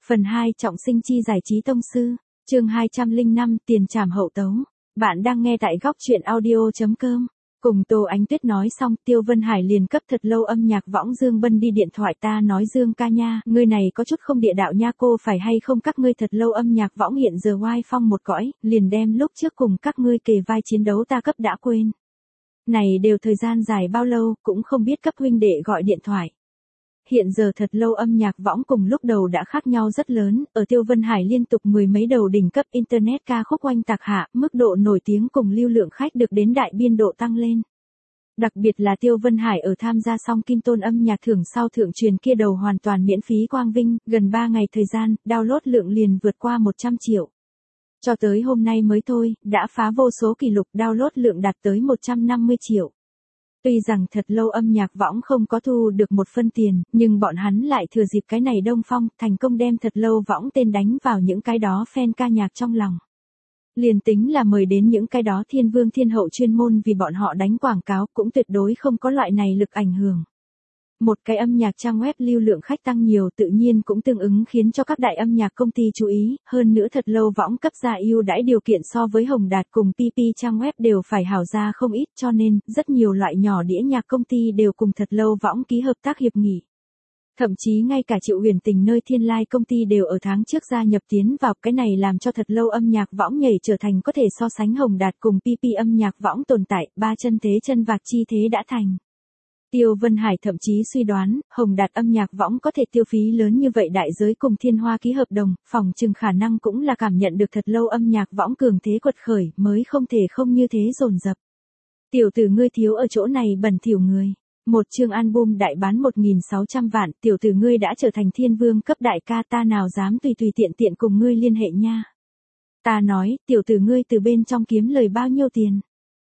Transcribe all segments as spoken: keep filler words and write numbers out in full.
Phần hai Trọng sinh chi giải trí tông sư, chương hai trăm lẻ năm Tiền trảm hậu tấu. Bạn đang nghe tại góc truyện audio.com. Cùng Tô Ánh Tuyết nói xong, Tiêu Vân Hải liền cấp Thật Lâu âm nhạc võng Dương Bân đi điện thoại. Ta nói Dương ca nha, ngươi này có chút không địa đạo nha, cô phải hay không các ngươi Thật Lâu âm nhạc võng hiện giờ oai phong một cõi, liền đem lúc trước cùng các ngươi kề vai chiến đấu ta cấp đã quên. Này đều thời gian dài bao lâu, cũng không biết cấp huynh đệ gọi điện thoại. Hiện giờ Thật Lâu âm nhạc võng cùng lúc đầu đã khác nhau rất lớn, ở Tiêu Vân Hải liên tục mười mấy đầu đỉnh cấp Internet ca khúc oanh tạc hạ, mức độ nổi tiếng cùng lưu lượng khách được đến đại biên độ tăng lên. Đặc biệt là Tiêu Vân Hải ở tham gia xong Kim Tôn âm nhạc thưởng sau thượng truyền kia đầu hoàn toàn miễn phí quang vinh, gần ba ngày thời gian, download lượng liền vượt qua một trăm triệu. Cho tới hôm nay mới thôi, đã phá vô số kỷ lục download lượng đạt tới một trăm năm mươi triệu. Tuy rằng Thật Lâu âm nhạc võng không có thu được một phân tiền, nhưng bọn hắn lại thừa dịp cái này đông phong, thành công đem Thật Lâu võng tên đánh vào những cái đó fan ca nhạc trong lòng. Liền tính là mời đến những cái đó thiên vương thiên hậu chuyên môn vì bọn họ đánh quảng cáo, cũng tuyệt đối không có loại này lực ảnh hưởng. Một cái âm nhạc trang web lưu lượng khách tăng nhiều tự nhiên cũng tương ứng khiến cho các đại âm nhạc công ty chú ý, hơn nữa Thật Lâu võng cấp ra ưu đãi điều kiện so với Hồng Đạt cùng pê pê trang web đều phải hảo ra không ít, cho nên rất nhiều loại nhỏ đĩa nhạc công ty đều cùng Thật Lâu võng ký hợp tác hiệp nghị. Thậm chí ngay cả Triệu Huyền Tình nơi Thiên Lai công ty đều ở tháng trước gia nhập tiến vào, cái này làm cho Thật Lâu âm nhạc võng nhảy trở thành có thể so sánh Hồng Đạt cùng pê pê âm nhạc võng tồn tại, ba chân thế chân vạc chi thế đã thành. Tiêu Vân Hải thậm chí suy đoán, Hồng Đạt âm nhạc võng có thể tiêu phí lớn như vậy đại giới cùng Thiên Hoa ký hợp đồng, phòng chừng khả năng cũng là cảm nhận được Thật Lâu âm nhạc võng cường thế quật khởi, mới không thể không như thế dồn dập. Tiểu tử ngươi thiếu ở chỗ này bẩn thỉu người. Một chương album đại bán một nghìn sáu trăm vạn, tiểu tử ngươi đã trở thành thiên vương cấp đại ca, ta nào dám tùy tùy tiện tiện cùng ngươi liên hệ nha. Ta nói, tiểu tử ngươi từ bên trong kiếm lời bao nhiêu tiền?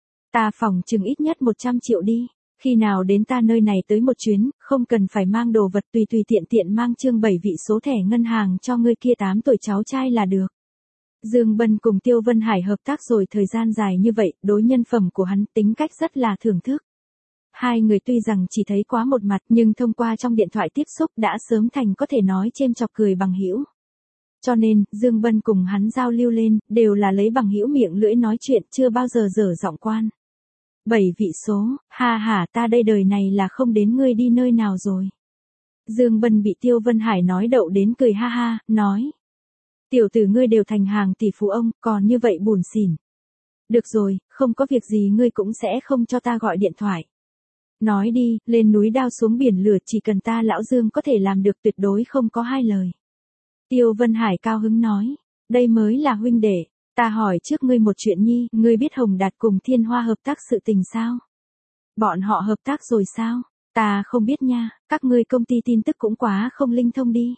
Ta phòng chừng ít nhất một trăm triệu đi. Khi nào đến ta nơi này tới một chuyến, không cần phải mang đồ vật, tùy tùy tiện tiện mang chương bảy vị số thẻ ngân hàng cho ngươi kia tám tuổi cháu trai là được. Dương Bân cùng Tiêu Vân Hải hợp tác rồi thời gian dài như vậy, đối nhân phẩm của hắn tính cách rất là thưởng thức. Hai người tuy rằng chỉ thấy quá một mặt nhưng thông qua trong điện thoại tiếp xúc đã sớm thành có thể nói chêm chọc cười bằng hữu. Cho nên, Dương Bân cùng hắn giao lưu lên, đều là lấy bằng hữu miệng lưỡi nói chuyện, chưa bao giờ dở giọng quan. Bảy vị số, ha ha, ta đây đời này là không đến ngươi đi nơi nào rồi. Dương Bân bị Tiêu Vân Hải nói đậu đến cười ha ha, nói. Tiểu tử ngươi đều thành hàng tỷ phú ông, còn như vậy buồn xỉn. Được rồi, không có việc gì ngươi cũng sẽ không cho ta gọi điện thoại. Nói đi, lên núi đao xuống biển lửa, chỉ cần ta lão Dương có thể làm được tuyệt đối không có hai lời. Tiêu Vân Hải cao hứng nói, đây mới là huynh đệ. Ta hỏi trước ngươi một chuyện nhi, ngươi biết Hồng Đạt cùng Thiên Hoa hợp tác sự tình sao? Bọn họ hợp tác rồi sao? Ta không biết nha, các ngươi công ty tin tức cũng quá không linh thông đi.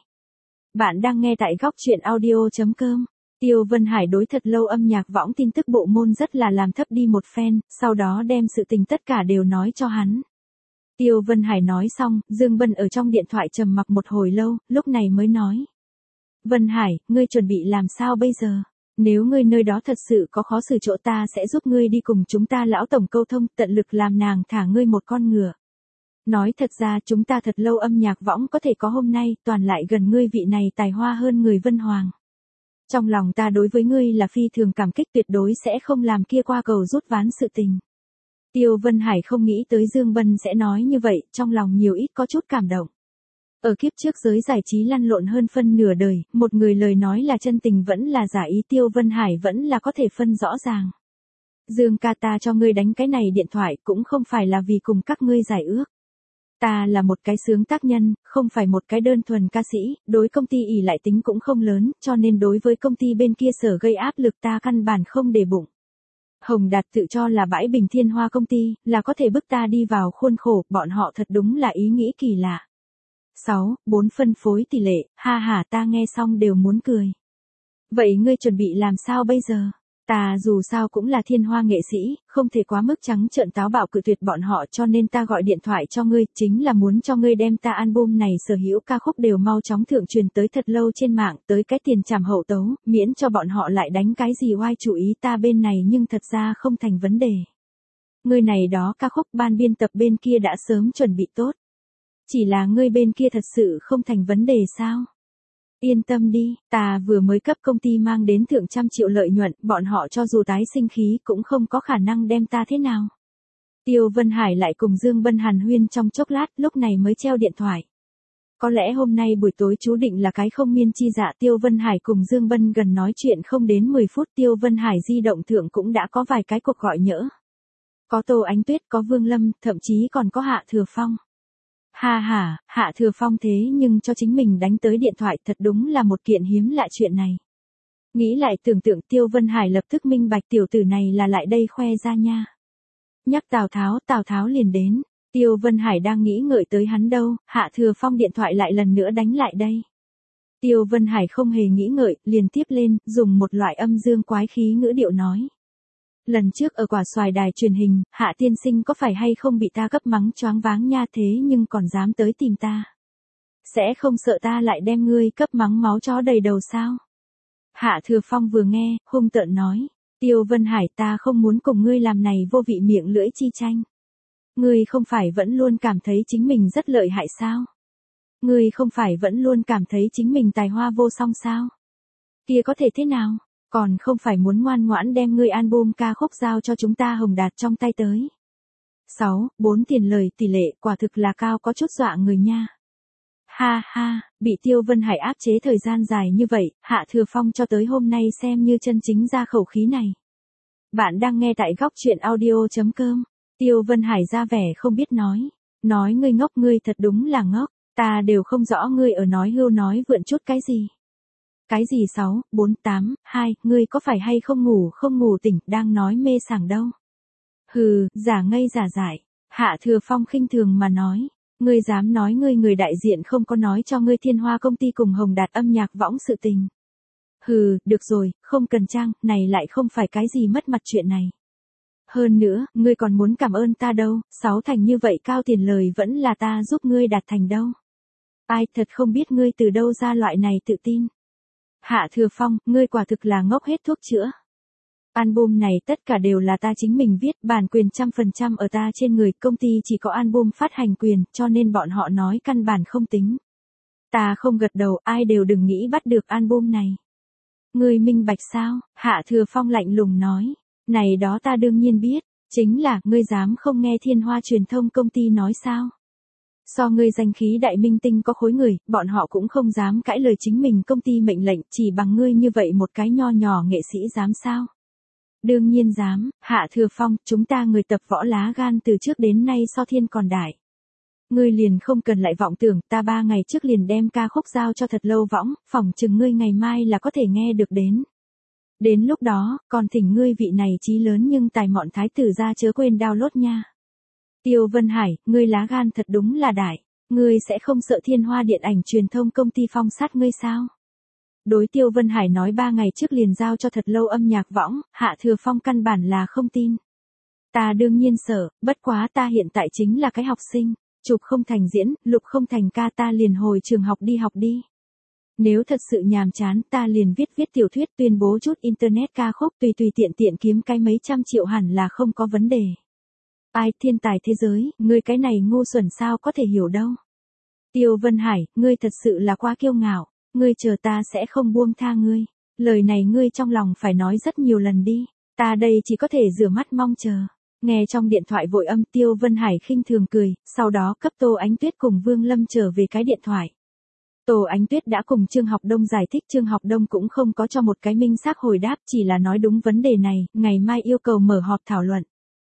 Bạn đang nghe tại góc truyện audio.com. Tiêu Vân Hải đối Thật Lâu âm nhạc võng tin tức bộ môn rất là làm thấp đi một phen, sau đó đem sự tình tất cả đều nói cho hắn. Tiêu Vân Hải nói xong, Dương Bân ở trong điện thoại trầm mặc một hồi lâu, lúc này mới nói. Vân Hải, ngươi chuẩn bị làm sao bây giờ? Nếu ngươi nơi đó thật sự có khó xử chỗ, ta sẽ giúp ngươi đi cùng chúng ta lão tổng câu thông, tận lực làm nàng thả ngươi một con ngựa. Nói thật ra chúng ta Thật Lâu âm nhạc võng có thể có hôm nay, toàn lại gần ngươi vị này tài hoa hơn người Vân Hoàng. Trong lòng ta đối với ngươi là phi thường cảm kích, tuyệt đối sẽ không làm kia qua cầu rút ván sự tình. Tiêu Vân Hải không nghĩ tới Dương Bân sẽ nói như vậy, trong lòng nhiều ít có chút cảm động. Ở kiếp trước giới giải trí lăn lộn hơn phân nửa đời, một người lời nói là chân tình vẫn là giả ý, Tiêu Vân Hải vẫn là có thể phân rõ ràng. Dương ca, ta cho ngươi đánh cái này điện thoại cũng không phải là vì cùng các ngươi giải ước. Ta là một cái xướng tác nhân, không phải một cái đơn thuần ca sĩ, đối công ty ỷ lại tính cũng không lớn, cho nên đối với công ty bên kia sở gây áp lực ta căn bản không để bụng. Hồng Đạt tự cho là bãi bình Thiên Hoa công ty, là có thể bức ta đi vào khuôn khổ, bọn họ thật đúng là ý nghĩ kỳ lạ. sáu, bốn phân phối tỷ lệ, ha ha, ta nghe xong đều muốn cười. Vậy ngươi chuẩn bị làm sao bây giờ? Ta dù sao cũng là Thiên Hoa nghệ sĩ, không thể quá mức trắng trợn táo bạo cự tuyệt bọn họ, cho nên ta gọi điện thoại cho ngươi, chính là muốn cho ngươi đem ta album này sở hữu ca khúc đều mau chóng thượng truyền tới Thật Lâu trên mạng, tới cái tiền trảm hậu tấu, miễn cho bọn họ lại đánh cái gì oai chủ ý ta bên này, nhưng thật ra không thành vấn đề. Ngươi này đó ca khúc ban biên tập bên kia đã sớm chuẩn bị tốt. Chỉ là ngươi bên kia thật sự không thành vấn đề sao? Yên tâm đi, ta vừa mới cấp công ty mang đến thượng trăm triệu lợi nhuận, bọn họ cho dù tái sinh khí cũng không có khả năng đem ta thế nào. Tiêu Vân Hải lại cùng Dương Bân hàn huyên trong chốc lát, lúc này mới treo điện thoại. Có lẽ hôm nay buổi tối chú định là cái không miên chi dạ. Tiêu Vân Hải cùng Dương Bân gần nói chuyện không đến mười phút, Tiêu Vân Hải di động thượng cũng đã có vài cái cuộc gọi nhỡ. Có Tô Ánh Tuyết, có Vương Lâm, thậm chí còn có Hạ Thừa Phong. Ha ha, Hạ Thừa Phong thế nhưng cho chính mình đánh tới điện thoại, thật đúng là một kiện hiếm lạ chuyện này. Nghĩ lại tưởng tượng, Tiêu Vân Hải lập tức minh bạch tiểu tử này là lại đây khoe ra nha. Nhắc Tào Tháo, Tào Tháo liền đến. Tiêu Vân Hải đang nghĩ ngợi tới hắn đâu, Hạ Thừa Phong điện thoại lại lần nữa đánh lại đây. Tiêu Vân Hải không hề nghĩ ngợi, liền tiếp lên, dùng một loại âm dương quái khí ngữ điệu nói. Lần trước ở quả xoài đài truyền hình, Hạ tiên sinh có phải hay không bị ta cấp mắng choáng váng nha, thế nhưng còn dám tới tìm ta. Sẽ không sợ ta lại đem ngươi cấp mắng máu chó đầy đầu sao? Hạ Thừa Phong vừa nghe, hung tợn nói. Tiêu Vân Hải, ta không muốn cùng ngươi làm này vô vị miệng lưỡi chi tranh. Ngươi không phải vẫn luôn cảm thấy chính mình rất lợi hại sao? Ngươi không phải vẫn luôn cảm thấy chính mình tài hoa vô song sao? Kia có thể thế nào? Còn không phải muốn ngoan ngoãn đem ngươi album ca khúc giao cho chúng ta Hồng Đạt trong tay tới. sáu, bốn tiền lời tỷ lệ quả thực là cao có chút dọa người nha. Ha ha, bị Tiêu Vân Hải áp chế thời gian dài như vậy, Hạ Thừa Phong cho tới hôm nay xem như chân chính ra khẩu khí này. Bạn đang nghe tại góc truyện audio.com. Tiêu Vân Hải ra vẻ không biết nói. Nói ngươi ngốc, ngươi thật đúng là ngốc. Ta đều không rõ ngươi ở nói hưu nói vượn chút cái gì. Cái gì sáu, bốn, tám, hai, ngươi có phải hay không ngủ không ngủ tỉnh, đang nói mê sảng đâu. Hừ, giả ngây giả dại. Hạ Thừa Phong khinh thường mà nói. Ngươi dám nói ngươi người đại diện không có nói cho ngươi Thiên Hoa công ty cùng Hồng Đạt âm nhạc võng sự tình. Hừ, được rồi, không cần trang, này lại không phải cái gì mất mặt chuyện này. Hơn nữa, ngươi còn muốn cảm ơn ta đâu, sáu thành như vậy cao tiền lời vẫn là ta giúp ngươi đạt thành đâu. Ai, thật không biết ngươi từ đâu ra loại này tự tin. Hạ Thừa Phong, ngươi quả thực là ngốc hết thuốc chữa. Album này tất cả đều là ta chính mình viết, bản quyền trăm phần trăm ở ta trên người, công ty chỉ có album phát hành quyền, cho nên bọn họ nói căn bản không tính. Ta không gật đầu, ai đều đừng nghĩ bắt được album này. Ngươi minh bạch sao? Hạ Thừa Phong lạnh lùng nói. Này đó ta đương nhiên biết, chính là, ngươi dám không nghe Thiên Hoa truyền thông công ty nói sao? So ngươi danh khí đại minh tinh có khối người, bọn họ cũng không dám cãi lời chính mình công ty mệnh lệnh, chỉ bằng ngươi như vậy một cái nho nhỏ nghệ sĩ dám sao? Đương nhiên dám, Hạ Thừa Phong, chúng ta người tập võ lá gan từ trước đến nay so thiên còn đại. Ngươi liền không cần lại vọng tưởng, ta ba ngày trước liền đem ca khúc giao cho Thật Lâu võng, phỏng chừng ngươi ngày mai là có thể nghe được đến. Đến lúc đó, còn thỉnh ngươi vị này chí lớn nhưng tài mọn thái tử ra chớ quên download nha. Tiêu Vân Hải, ngươi lá gan thật đúng là đại, ngươi sẽ không sợ Thiên Hoa điện ảnh truyền thông công ty phong sát ngươi sao? Đối Tiêu Vân Hải nói ba ngày trước liền giao cho Thật Lâu âm nhạc võng, Hạ Thừa Phong căn bản là không tin. Ta đương nhiên sợ, bất quá ta hiện tại chính là cái học sinh, chụp không thành diễn, lục không thành ca, ta liền hồi trường học đi học đi. Nếu thật sự nhàm chán, ta liền viết viết tiểu thuyết, tuyên bố chút internet ca khúc, tùy tùy tiện tiện kiếm cái mấy trăm triệu hẳn là không có vấn đề. Ai, thiên tài thế giới, ngươi cái này ngu xuẩn sao có thể hiểu đâu. Tiêu Vân Hải, ngươi thật sự là quá kiêu ngạo, ngươi chờ ta sẽ không buông tha ngươi. Lời này ngươi trong lòng phải nói rất nhiều lần đi, ta đây chỉ có thể rửa mắt mong chờ. Nghe trong điện thoại vội âm, Tiêu Vân Hải khinh thường cười, sau đó cấp Tô Ánh Tuyết cùng Vương Lâm trở về cái điện thoại. Tô Ánh Tuyết đã cùng Trương Học Đông giải thích, Trương Học Đông cũng không có cho một cái minh xác hồi đáp, chỉ là nói đúng vấn đề này, ngày mai yêu cầu mở họp thảo luận.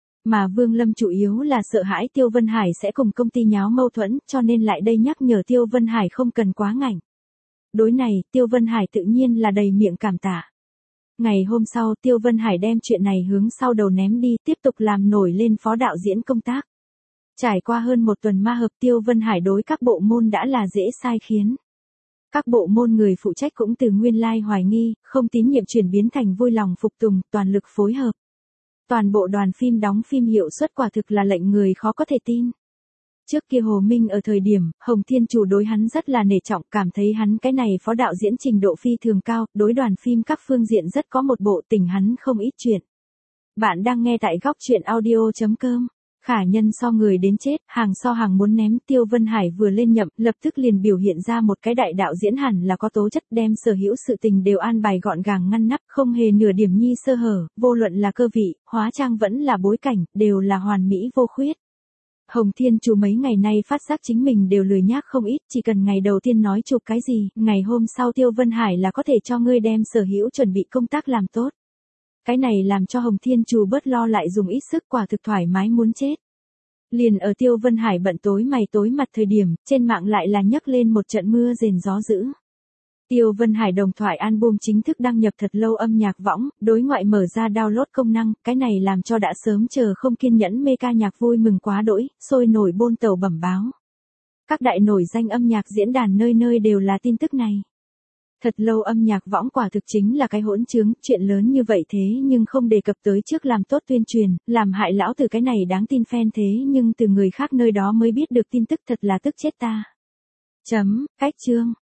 Mà Vương Lâm chủ yếu là sợ hãi Tiêu Vân Hải sẽ cùng công ty nháo mâu thuẫn, cho nên lại đây nhắc nhở Tiêu Vân Hải không cần quá ngạnh. Đối này, Tiêu Vân Hải tự nhiên là đầy miệng cảm tạ. Ngày hôm sau, Tiêu Vân Hải đem chuyện này hướng sau đầu ném đi, tiếp tục làm nổi lên phó đạo diễn công tác. Trải qua hơn một tuần ma hợp, Tiêu Vân Hải đối các bộ môn đã là dễ sai khiến. Các bộ môn người phụ trách cũng từ nguyên lai hoài nghi, không tín nhiệm chuyển biến thành vui lòng phục tùng, toàn lực phối hợp. Toàn bộ đoàn phim đóng phim hiệu suất quả thực là lệnh người khó có thể tin. Trước kia Hồ Minh ở thời điểm, Hồng Thiên Chủ đối hắn rất là nể trọng, cảm thấy hắn cái này phó đạo diễn trình độ phi thường cao, đối đoàn phim các phương diện rất có một bộ, tình hắn không ít chuyện. Bạn đang nghe tại góc truyện audio chấm com. Khả nhân so người đến chết, hàng so hàng muốn ném. Tiêu Vân Hải vừa lên nhậm, lập tức liền biểu hiện ra một cái đại đạo diễn hẳn là có tố chất, đem sở hữu sự tình đều an bài gọn gàng ngăn nắp, không hề nửa điểm nhi sơ hở, vô luận là cơ vị, hóa trang vẫn là bối cảnh, đều là hoàn mỹ vô khuyết. Hồng Thiên Chủ mấy ngày nay phát giác chính mình đều lười nhác không ít, chỉ cần ngày đầu tiên nói chụp cái gì, ngày hôm sau Tiêu Vân Hải là có thể cho ngươi đem sở hữu chuẩn bị công tác làm tốt. Cái này làm cho Hồng Thiên Chủ bớt lo lại dùng ít sức, quả thực thoải mái muốn chết. Liền ở Tiêu Vân Hải bận tối mày tối mặt thời điểm, trên mạng lại là nhấc lên một trận mưa rền gió dữ. Tiêu Vân Hải đồng thoại album chính thức đăng nhập thật lâu âm nhạc võng, đối ngoại mở ra download công năng, cái này làm cho đã sớm chờ không kiên nhẫn mê ca nhạc vui mừng quá đỗi, sôi nổi bôn tàu bẩm báo. Các đại nổi danh âm nhạc diễn đàn nơi nơi đều là tin tức này. Thật lâu âm nhạc võng quả thực chính là cái hỗn trướng, chuyện lớn như vậy thế nhưng không đề cập tới trước làm tốt tuyên truyền, làm hại lão từ cái này đáng tin fan thế nhưng từ người khác nơi đó mới biết được tin tức, thật là tức chết ta. Chấm, cách chương.